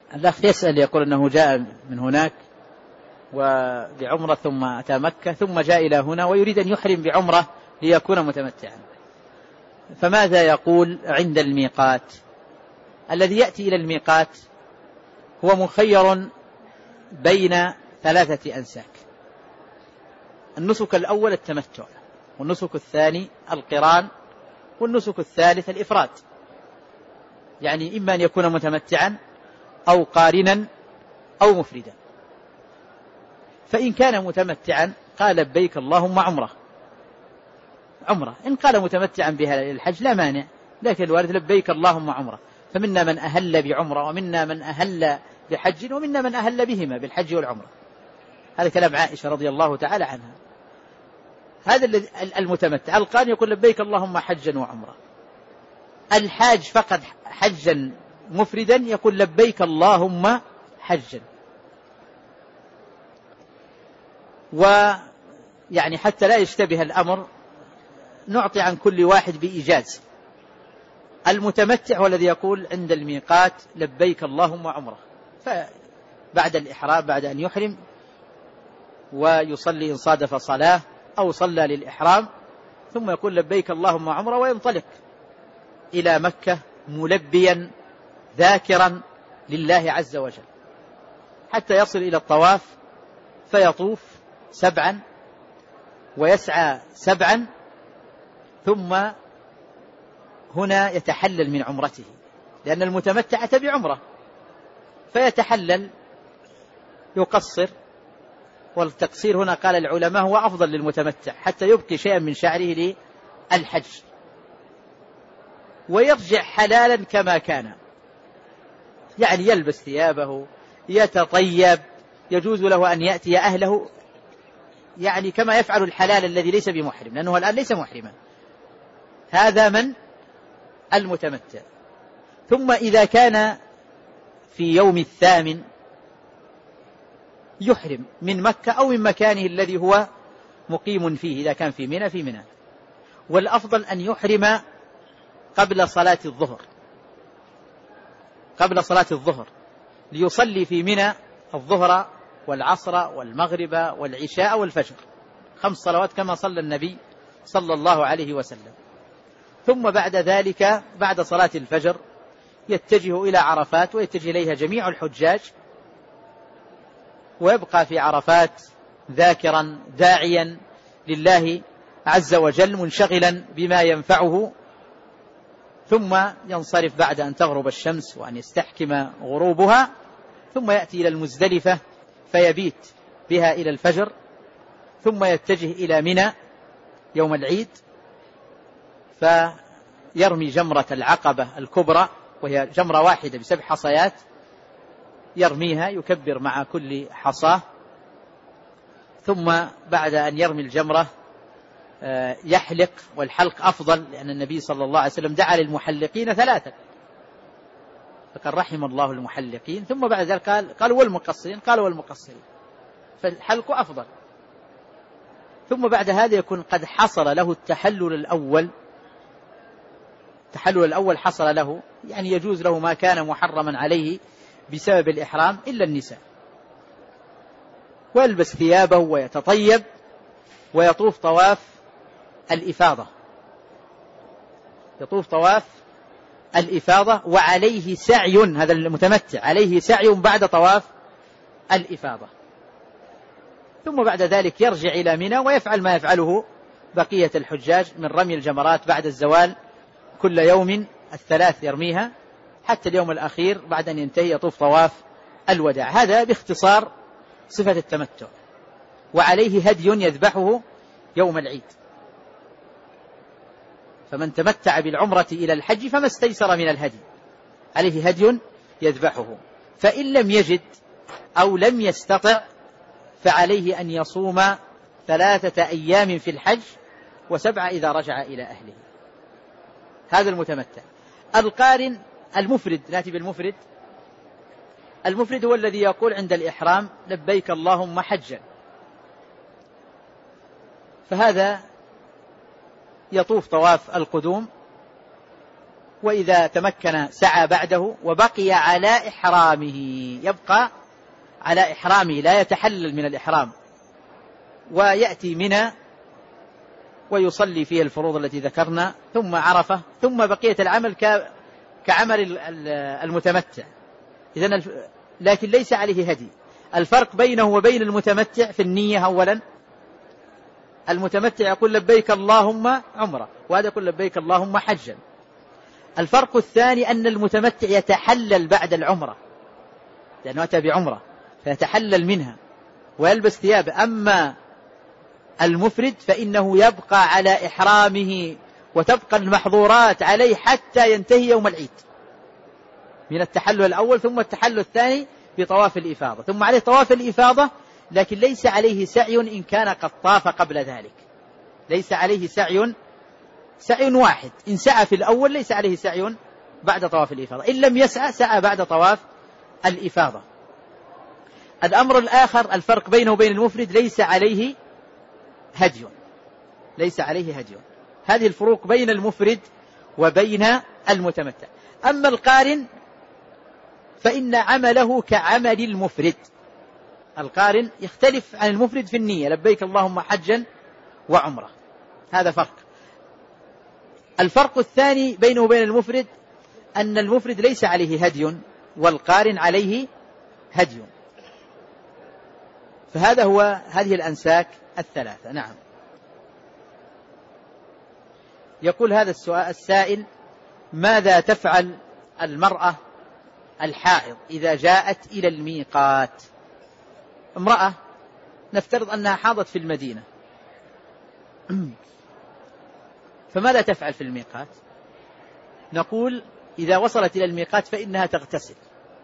الأخ يسأل يقول أنه جاء من هناك وبعمرة ثم أتى مكة ثم جاء إلى هنا ويريد أن يحرم بعمرة ليكون متمتعا، فماذا يقول عند الميقات؟ الذي يأتي إلى الميقات هو مخير بين 3 أنساك: النسك الأول التمتع، والنسك الثاني القران، والنسك الثالث الإفراد. يعني إما أن يكون متمتعا أو قارنا أو مفردا. فإن كان متمتعا قال لبيك اللهم عمرة، إن قال متمتعا بها للحج لا مانع، لكن الوارد لبيك اللهم عمرة. فمنا من أهل بعمرة، ومنا من أهل بحج، ومنا من أهل بهما بالحج والعمرة. هذا كلام عائشة رضي الله تعالى عنها. هذا المتمتع. القارن يقول لبيك اللهم حجا وعمرة. الحاج فقط حجا مفردا يقول لبيك اللهم حجا. ويعني حتى لا يشتبه الأمر نعطي عن كل واحد بإيجاز. المتمتع هو الذي يقول عند الميقات لبيك اللهم عمرة، فبعد الإحرام بعد أن يحرم ويصلي إن صادف صلاة أو صلى للإحرام ثم يقول لبيك اللهم عمرة، وينطلق إلى مكة ملبيا ذاكرا لله عز وجل حتى يصل إلى الطواف، فيطوف 7 ويسعى 7، ثم هنا يتحلل من عمرته، لأن المتمتع أتى بعمرة، فيتحلل يقصر. والتقصير هنا قال العلماء هو أفضل للمتمتع حتى يبقي شيئا من شعره للحج، ويرجع حلالا كما كان، يعني يلبس ثيابه يتطيب، يجوز له أن يأتي أهله يعني كما يفعل الحلال الذي ليس بمحرم، لأنه الآن ليس محرما. هذا من المتمتع. ثم إذا كان في يوم 8 يحرم من مكة أو من مكانه الذي هو مقيم فيه، إذا كان في منى في منى. والأفضل أن يحرم قبل صلاة الظهر، قبل صلاة الظهر، ليصلي في منى الظهر والعصر والمغرب والعشاء والفجر، 5 صلوات كما صلى النبي صلى الله عليه وسلم. ثم بعد ذلك بعد صلاة الفجر يتجه إلى عرفات، ويتجه إليها جميع الحجاج، ويبقى في عرفات ذاكرا داعيا لله عز وجل منشغلا بما ينفعه، ثم ينصرف بعد أن تغرب الشمس وأن يستحكم غروبها، ثم يأتي إلى المزدلفة فيبيت بها إلى الفجر، ثم يتجه إلى منى يوم العيد فيرمي جمرة العقبة الكبرى، وهي جمرة واحدة ب7 حصيات يرميها، يكبر مع كل حصاة. ثم بعد أن يرمي الجمرة يحلق، والحلق أفضل، لأن النبي صلى الله عليه وسلم دعا للمحلقين 3، فقال رحم الله المحلقين. ثم بعد ذلك قال والمقصرين، قال والمقصرين، فالحلق أفضل. ثم بعد هذا يكون قد حصل له التحلل الأول، التحلل الأول حصل له، يعني يجوز له ما كان محرما عليه بسبب الإحرام إلا النساء، ويلبس ثيابه ويتطيب ويطوف طواف الإفاضة، يطوف طواف الإفاضة، وعليه سعي، هذا المتمتع عليه سعي بعد طواف الإفاضة. ثم بعد ذلك يرجع إلى منى ويفعل ما يفعله بقية الحجاج من رمي الجمرات بعد الزوال، كل يوم 3 يرميها حتى اليوم الأخير بعد أن ينتهي يطوف طواف الوداع. هذا باختصار صفة التمتع. وعليه هدي يذبحه يوم العيد، فمن تمتع بالعمرة إلى الحج فما استيسر من الهدي، عليه هدي يذبحه. فإن لم يجد أو لم يستطع فعليه أن يصوم 3 أيام في الحج و7 إذا رجع إلى أهله. هذا المتمتع. القارن المفرد، نأتي بالمفرد. المفرد هو الذي يقول عند الإحرام لبيك اللهم حجا، فهذا يطوف طواف القدوم وإذا تمكن سعى بعده وبقي على إحرامه، يبقى على إحرامه لا يتحلل من الإحرام، ويأتي منى ويصلي فيه الفروض التي ذكرنا، ثم عرفة، ثم بقية العمل كعمل المتمتع. إذن لكن ليس عليه هدي. الفرق بينه وبين المتمتع في النية أولا، المتمتع يقول لبيك اللهم عمرة، وهذا يقول لبيك اللهم حجا. الفرق الثاني أن المتمتع يتحلل بعد العمرة، لأنه أتى بعمرة فيتحلل منها ويلبس ثيابه. أما المفرد فإنه يبقى على إحرامه وتبقى المحظورات عليه حتى ينتهي يوم العيد من التحلل الأول، ثم التحلل الثاني بطواف الإفاضة، ثم عليه طواف الإفاضة، لكن ليس عليه سعي إن كان قد طاف قبل ذلك. ليس عليه سعي واحد، إن سعى في الأول ليس عليه سعي بعد طواف الإفاضة، إن لم يسعى سعى بعد طواف الإفاضة. الأمر الآخر الفرق بينه وبين المفرد، ليس عليه هدي. هذه الفروق بين المفرد وبين المتمتع. أما القارن فإن عمله كعمل المفرد. القارن يختلف عن المفرد في النية، لبيك اللهم حجا وعمرة، هذا فرق. الفرق الثاني بينه وبين المفرد أن المفرد ليس عليه هدي والقارن عليه هدي. فهذا هو هذه الأنساك الثلاثة. نعم. يقول هذا السائل: ماذا تفعل المرأة الحائض إذا جاءت إلى الميقات؟ امرأة نفترض أنها حاضت في المدينة، فماذا تفعل في الميقات؟ نقول إذا وصلت إلى الميقات فإنها تغتسل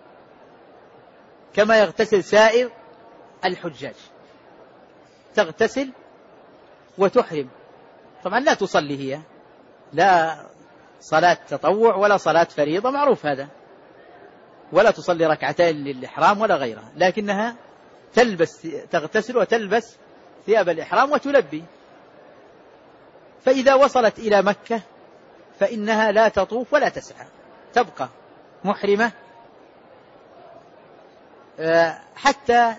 كما يغتسل سائر الحجاج، تغتسل وتحرم. طبعا لا تصلي هي، لا صلاة تطوع ولا صلاة فريضة، معروف هذا، ولا تصلي ركعتين للإحرام ولا غيرها، لكنها تغتسل وتلبس ثياب الإحرام وتلبي. فإذا وصلت إلى مكة فإنها لا تطوف ولا تسعى، تبقى محرمة حتى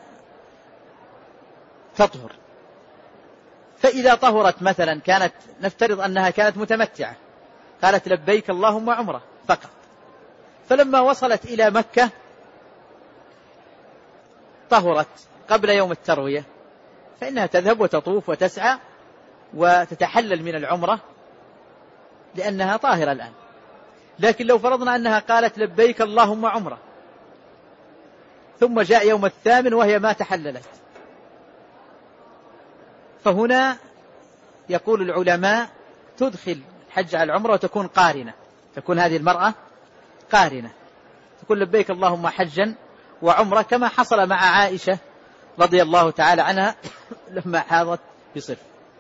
تطهر. فإذا طهرت مثلا، نفترض أنها كانت متمتعة، قالت لبيك اللهم عمرة فقط، فلما وصلت إلى مكة طهرت قبل يوم التروية، فإنها تذهب وتطوف وتسعى وتتحلل من العمرة لأنها طاهرة الآن. لكن لو فرضنا أنها قالت لبيك اللهم عمرة ثم جاء يوم الثامن وهي ما تحللت، فهنا يقول العلماء تدخل الحج على العمرة وتكون قارنة، تكون هذه المرأة قارنة، تقول لبيك اللهم حجا وعمرة، كما حصل مع عائشة رضي الله تعالى عنها لما حاضت بصرف.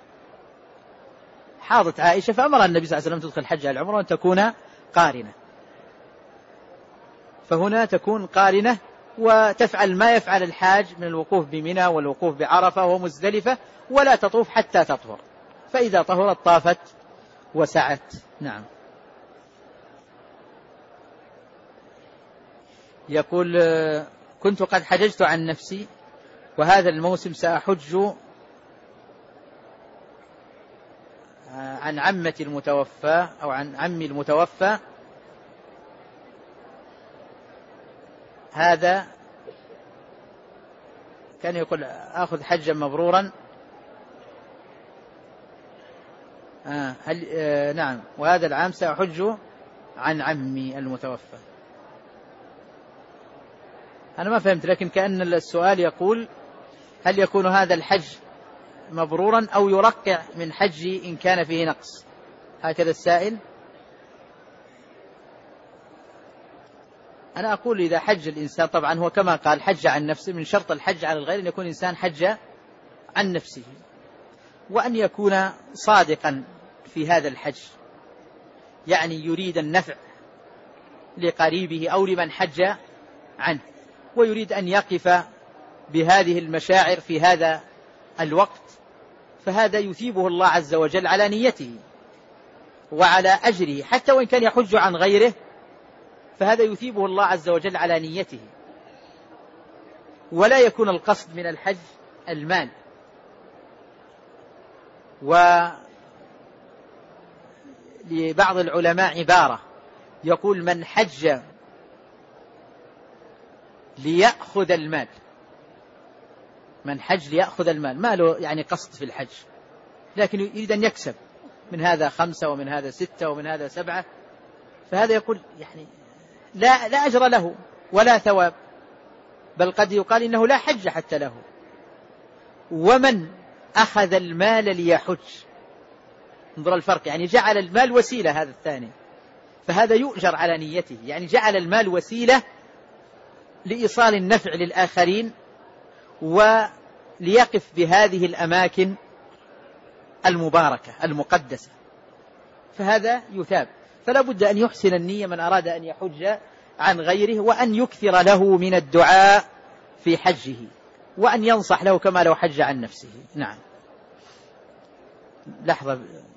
حاضت عائشة فأمر النبي صلى الله عليه وسلم تدخل الحج على العمرة وأن تكون قارنة، فهنا تكون قارنة وتفعل ما يفعل الحاج من الوقوف بمنى والوقوف بعرفة ومزدلفة، ولا تطوف حتى تطهر، فإذا طهرت طافت وسعت. نعم. يقول: كنت قد حججت عن نفسي وهذا الموسم سأحج عن عمتي المتوفى أو عن عمي المتوفى، هذا كان يقول أخذ حجا مبرورا. نعم، وهذا العام سأحج عن عمي المتوفى. أنا ما فهمت، لكن كأن السؤال يقول: هل يكون هذا الحج مبرورا أو يرقع من حجي إن كان فيه نقص؟ هكذا السائل. أنا أقول إذا حج الإنسان، طبعا هو كما قال حج عن نفسه، من شرط الحج على الغير أن يكون إنسان حج عن نفسه، وأن يكون صادقا في هذا الحج، يعني يريد النفع لقريبه أو لمن حج عنه، ويريد أن يقف بهذه المشاعر في هذا الوقت، فهذا يثيبه الله عز وجل على نيته. وعلى أجره حتى وإن كان يحج عن غيره، فهذا يثيبه الله عز وجل على نيته. ولا يكون القصد من الحج المال. ولبعض العلماء عبارة يقول: من حج ليأخذ المال، من حج ليأخذ المال، ما له يعني قصد في الحج، لكن يريد أن يكسب من هذا 5 ومن هذا 6 ومن هذا 7، فهذا يقول يعني لا أجر له ولا ثواب، بل قد يقال إنه لا حج حتى له. ومن أخذ المال ليحج، انظر الفرق، يعني جعل المال وسيلة، هذا الثاني، فهذا يؤجر على نيته، يعني جعل المال وسيلة لإيصال النفع للآخرين وليقف بهذه الأماكن المباركة المقدسة، فهذا يثاب. فلا بد أن يحسن النية من أراد أن يحج عن غيره، وأن يكثر له من الدعاء في حجه، وأن ينصح له كما لو حج عن نفسه. نعم. لحظة،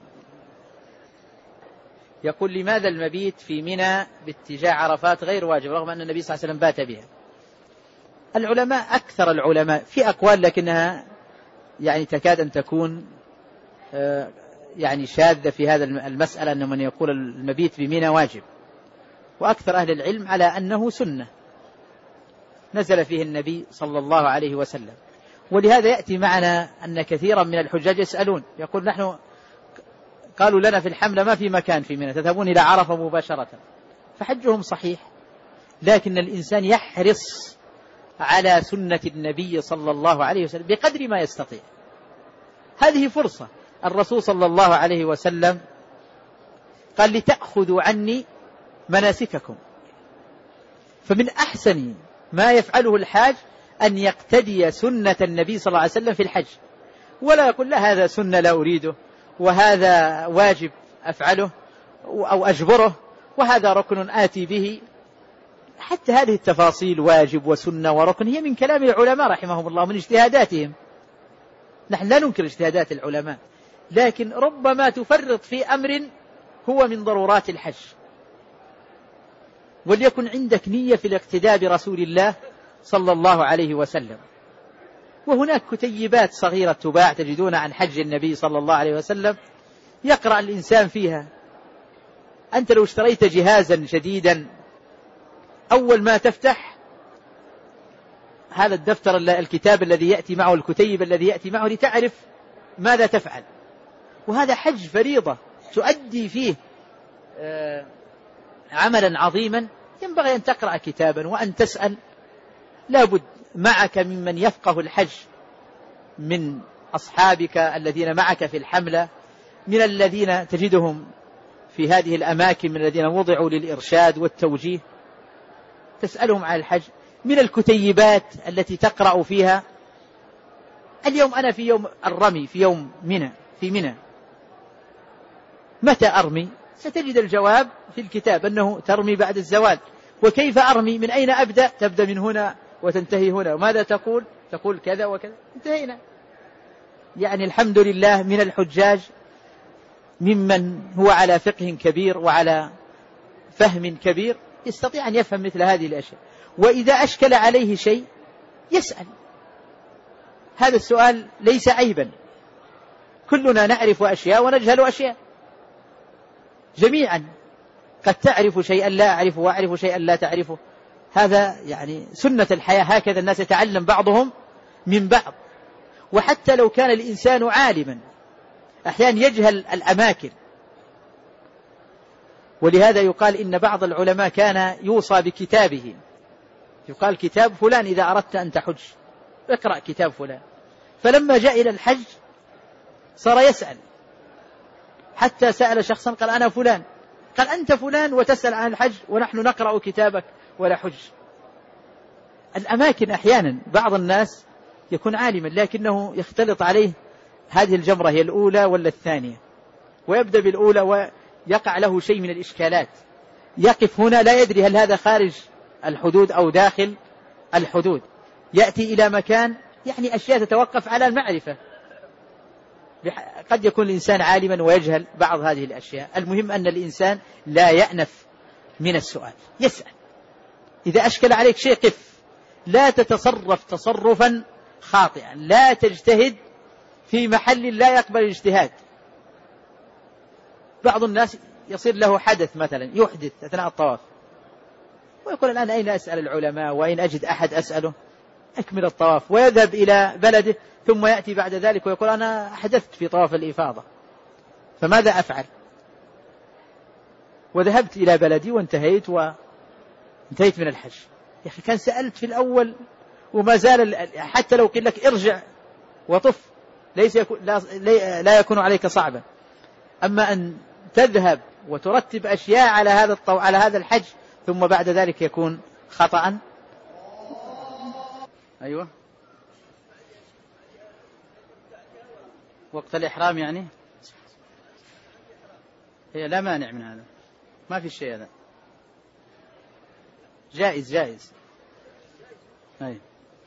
يقول: لماذا المبيت في منى باتجاه عرفات غير واجب رغم أن النبي صلى الله عليه وسلم بات بها؟ العلماء، أكثر العلماء في أقوال لكنها يعني تكاد أن تكون يعني شاذة في هذا المسألة، أن من يقول المبيت بمنى واجب، وأكثر أهل العلم على أنه سنة نزل فيه النبي صلى الله عليه وسلم. ولهذا يأتي معنا أن كثيرا من الحجاج يسألون، يقول: نحن قالوا لنا في الحملة ما في مكان في منى، تذهبون إلى عرفة مباشرة، فحجهم صحيح، لكن الإنسان يحرص على سنة النبي صلى الله عليه وسلم بقدر ما يستطيع. هذه فرصة. الرسول صلى الله عليه وسلم قال: لتأخذوا عني مناسككم. فمن أحسن ما يفعله الحاج أن يقتدي سنة النبي صلى الله عليه وسلم في الحج، ولا يقول: لا هذا سنة لا أريده، وهذا واجب أفعله أو أجبره، وهذا ركن آتي به. حتى هذه التفاصيل واجب وسنة وركن هي من كلام العلماء رحمهم الله، من اجتهاداتهم. نحن لا ننكر اجتهادات العلماء، لكن ربما تفرط في أمر هو من ضرورات الحج. وليكن عندك نية في الاقتداء برسول الله صلى الله عليه وسلم. وهناك كتيبات صغيرة تباع تجدون عن حج النبي صلى الله عليه وسلم، يقرأ الإنسان فيها. أنت لو اشتريت جهازا جديدا، أول ما تفتح هذا الدفتر الكتاب الذي يأتي معه، الكتيب الذي يأتي معه، لتعرف ماذا تفعل. وهذا حج فريضة تؤدي فيه عملا عظيما، ينبغي أن تقرأ كتابا وأن تسأل. لابد معك ممن يفقه الحج من أصحابك الذين معك في الحملة، من الذين تجدهم في هذه الأماكن، من الذين وضعوا للإرشاد والتوجيه، تسألهم عن الحج، من الكتيبات التي تقرأ فيها. اليوم أنا في يوم الرمي، في يوم منى، في منى، متى أرمي؟ ستجد الجواب في الكتاب أنه ترمي بعد الزوال. وكيف أرمي؟ من أين أبدأ؟ تبدأ من هنا وتنتهي هنا. وماذا تقول؟ تقول كذا وكذا، انتهينا. يعني الحمد لله من الحجاج ممن هو على فقه كبير وعلى فهم كبير، يستطيع أن يفهم مثل هذه الأشياء. وإذا أشكل عليه شيء يسأل. هذا السؤال ليس عيبا، كلنا نعرف أشياء ونجهل أشياء جميعا. قد تعرف شيئا لا أعرفه وأعرف شيئا لا تعرفه، هذا يعني سنة الحياة، هكذا الناس يتعلم بعضهم من بعض. وحتى لو كان الإنسان عالما أحيانا يجهل الأماكن. ولهذا يقال إن بعض العلماء كان يوصى بكتابه، يقال كتاب فلان إذا أردت أن تحج اقرأ كتاب فلان. فلما جاء إلى الحج صار يسأل، حتى سأل شخصا قال: أنا فلان. قال: أنت فلان وتسأل عن الحج ونحن نقرأ كتابك ولا حج. الأماكن أحيانا بعض الناس يكون عالما لكنه يختلط عليه هذه الجمرة هي الأولى ولا الثانية، ويبدأ بالأولى ويقع له شيء من الإشكالات. يقف هنا لا يدري هل هذا خارج الحدود أو داخل الحدود. يأتي إلى مكان يعني أشياء تتوقف على المعرفة، قد يكون الإنسان عالما ويجهل بعض هذه الأشياء. المهم أن الإنسان لا يأنف من السؤال، يسأل. إذا أشكل عليك شيء قف، لا تتصرف تصرفا خاطئا، لا تجتهد في محل لا يقبل الاجتهاد. بعض الناس يصير له حدث مثلا، يحدث أثناء الطواف ويقول الآن أين أسأل العلماء وأين أجد أحد أسأله، أكمل الطواف ويذهب إلى بلده، ثم يأتي بعد ذلك ويقول أنا أحدثت في طواف الإفاضة فماذا أفعل؟ وذهبت إلى بلدي وانتهيت من الحج. يا أخي كان سألت في الأول وما زال، حتى لو قيل لك ارجع وطف لا يكون عليك صعبا. أما أن تذهب وترتب أشياء على هذا الحج ثم بعد ذلك يكون خطأ. أيوة، وقت الإحرام يعني هي لا مانع من هذا، ما في شيء، هذا جائز. أي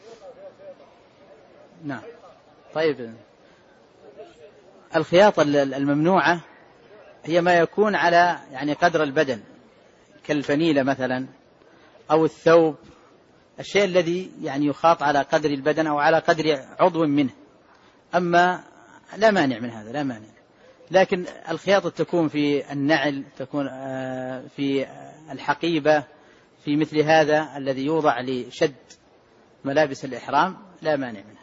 نعم. طيب، الخياطة الممنوعة هي ما يكون على يعني قدر البدن كالفنيلة مثلا أو الثوب، الشيء الذي يعني يخاط على قدر البدن أو على قدر عضو منه. أما لا مانع من هذا، لا مانع. لكن الخياطة تكون في النعل، تكون في الحقيبة، في مثل هذا الذي يوضع لشد ملابس الإحرام، لا مانع منها.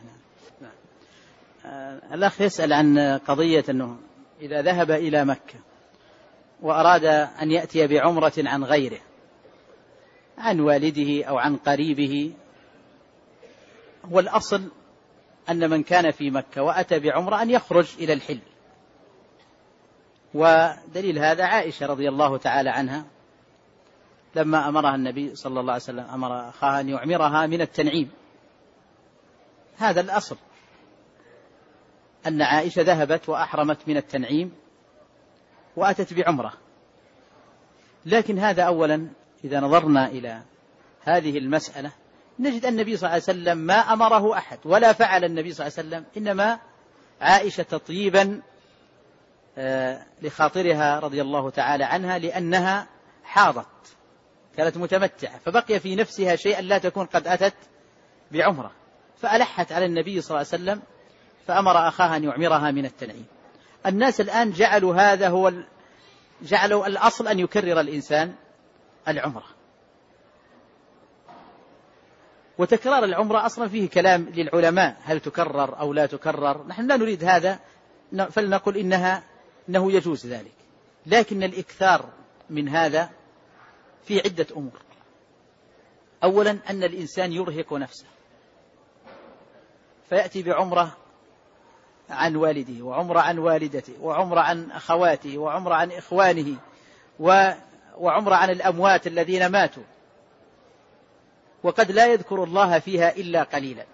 الأخ يسأل عن قضية أنه إذا ذهب إلى مكة وأراد أن يأتي بعمرة عن غيره، عن والده أو عن قريبه، والأصل أن من كان في مكة وأتى بعمرة أن يخرج إلى الحل. ودليل هذا عائشة رضي الله تعالى عنها لما أمرها النبي صلى الله عليه وسلم، أمر أخاها أن يعمرها من التنعيم. هذا الأصل، أن عائشة ذهبت وأحرمت من التنعيم وأتت بعمرة. لكن هذا أولا إذا نظرنا إلى هذه المسألة نجد النبي صلى الله عليه وسلم ما أمره أحد ولا فعل النبي صلى الله عليه وسلم، إنما عائشة تطيبا لخاطرها رضي الله تعالى عنها، لأنها حاضت كانت متمتعة، فبقي في نفسها شيئا لا تكون قد أتت بعمرة، فألحت على النبي صلى الله عليه وسلم فأمر أخاها أن يعمرها من التنعيم. الناس الآن جعلوا الأصل أن يكرر الإنسان العمرة، وتكرار العمرة أصلا فيه كلام للعلماء هل تكرر أو لا تكرر. نحن لا نريد هذا، فلنقل إنه يجوز ذلك. لكن الإكثار من هذا في عدة أمور. أولا أن الإنسان يرهق نفسه، فيأتي بعمرة عن والده وعمرة عن والدته وعمرة عن أخواته وعمرة عن إخوانه وعمرة عن الأموات الذين ماتوا، وقد لا يذكر الله فيها إلا قليلا.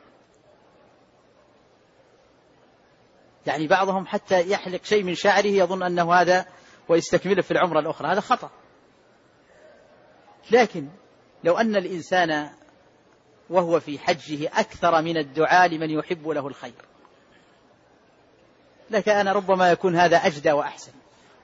يعني بعضهم حتى يحلق شيء من شعره يظن أنه هذا ويستكمله في العمرة الأخرى، هذا خطأ. لكن لو أن الإنسان وهو في حجه أكثر من الدعاء لمن يحب له الخير لكان ربما يكون هذا أجدى وأحسن.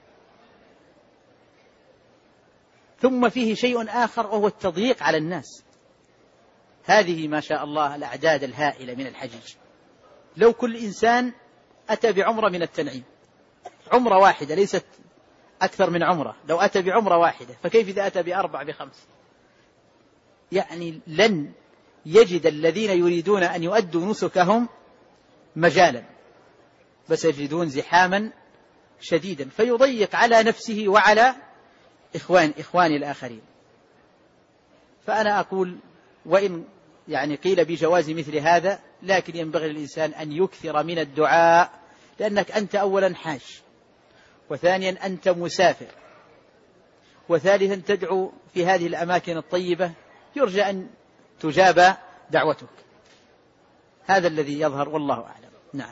ثم فيه شيء آخر وهو التضييق على الناس. هذه ما شاء الله الأعداد الهائلة من الحجيج، لو كل إنسان أتى بعمرة من التنعيم، عمرة واحدة ليست أكثر من عمرة، لو أتى بعمرة واحدة فكيف إذا أتى بأربع بخمس؟ يعني لن يجد الذين يريدون أن يؤدوا نسكهم مجالا، بس يجدون زحاما شديدا، فيضيق على نفسه وعلى إخوان الآخرين. فأنا أقول وإن يعني قيل بجواز مثل هذا، لكن ينبغي للإنسان أن يكثر من الدعاء، لأنك أنت أولا حاج، وثانيا أنت مسافر، وثالثا تدعو في هذه الأماكن الطيبة، يرجى أن تجاب دعوتك. هذا الذي يظهر والله أعلم. نعم.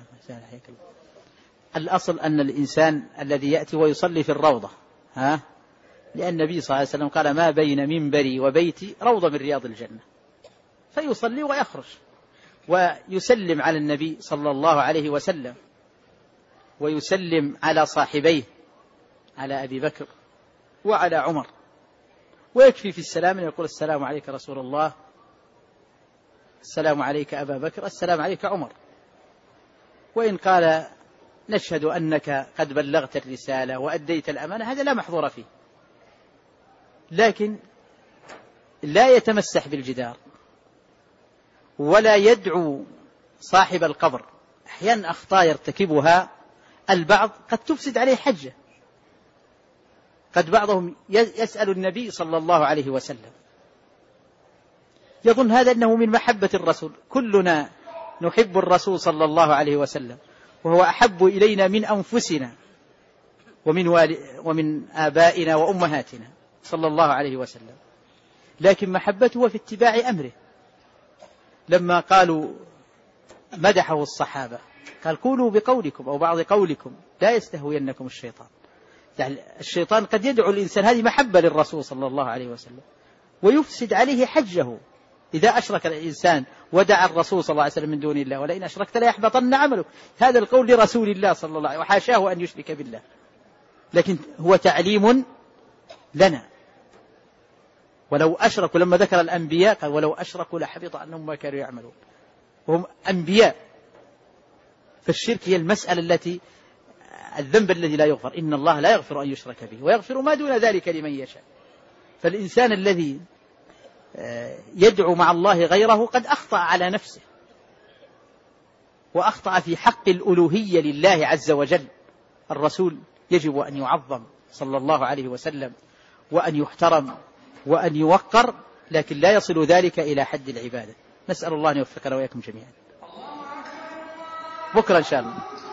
الأصل أن الإنسان الذي يأتي ويصلي في الروضة، لأن النبي صلى الله عليه وسلم قال ما بين منبري وبيتي روضة من رياض الجنة، فيصلي ويخرج ويسلم على النبي صلى الله عليه وسلم. ويسلم على صاحبيه، على أبي بكر وعلى عمر، ويكفي في السلام أن يقول السلام عليك رسول الله، السلام عليك أبا بكر، السلام عليك عمر. وإن قال نشهد أنك قد بلغت الرسالة وأديت الأمانة، هذا لا محظور فيه، لكن لا يتمسح بالجدار ولا يدعو صاحب القبر. أحيانا أخطاء يرتكبها البعض قد تفسد عليه حجه. قد بعضهم يسأل النبي صلى الله عليه وسلم، يظن هذا أنه من محبة الرسول، كلنا نحب الرسول صلى الله عليه وسلم وهو أحب إلينا من أنفسنا ومن آبائنا وأمهاتنا صلى الله عليه وسلم، لكن محبته في اتباع أمره. لما قالوا مدحه الصحابة قال قولوا بقولكم أو بعض قولكم لا يستهوينكم الشيطان. يعني الشيطان قد يدعو الإنسان، هذه محبة للرسول صلى الله عليه وسلم، ويفسد عليه حجه إذا أشرك الإنسان ودعا الرسول صلى الله عليه وسلم من دون الله، ولئن أشركت لا يحبطن عملك. هذا القول لرسول الله صلى الله عليه وسلم، وحاشاه أن يشرك بالله، لكن هو تعليم لنا. ولو أشركوا، لما ذكر الأنبياء قال ولو أشركوا لحبط عنهم ما كانوا يعملون، وهم أنبياء. فالشرك هي المسألة التي الذنب الذي لا يغفر، إن الله لا يغفر أن يشرك به ويغفر ما دون ذلك لمن يشاء. فالإنسان الذي يدعو مع الله غيره قد أخطأ على نفسه، وأخطأ في حق الألوهية لله عز وجل. الرسول يجب أن يعظم صلى الله عليه وسلم، وأن يحترم وأن يوقر، لكن لا يصل ذلك إلى حد العبادة. نسأل الله أن يوفقنا وإياكم جميعا. بكرة إن شاء الله.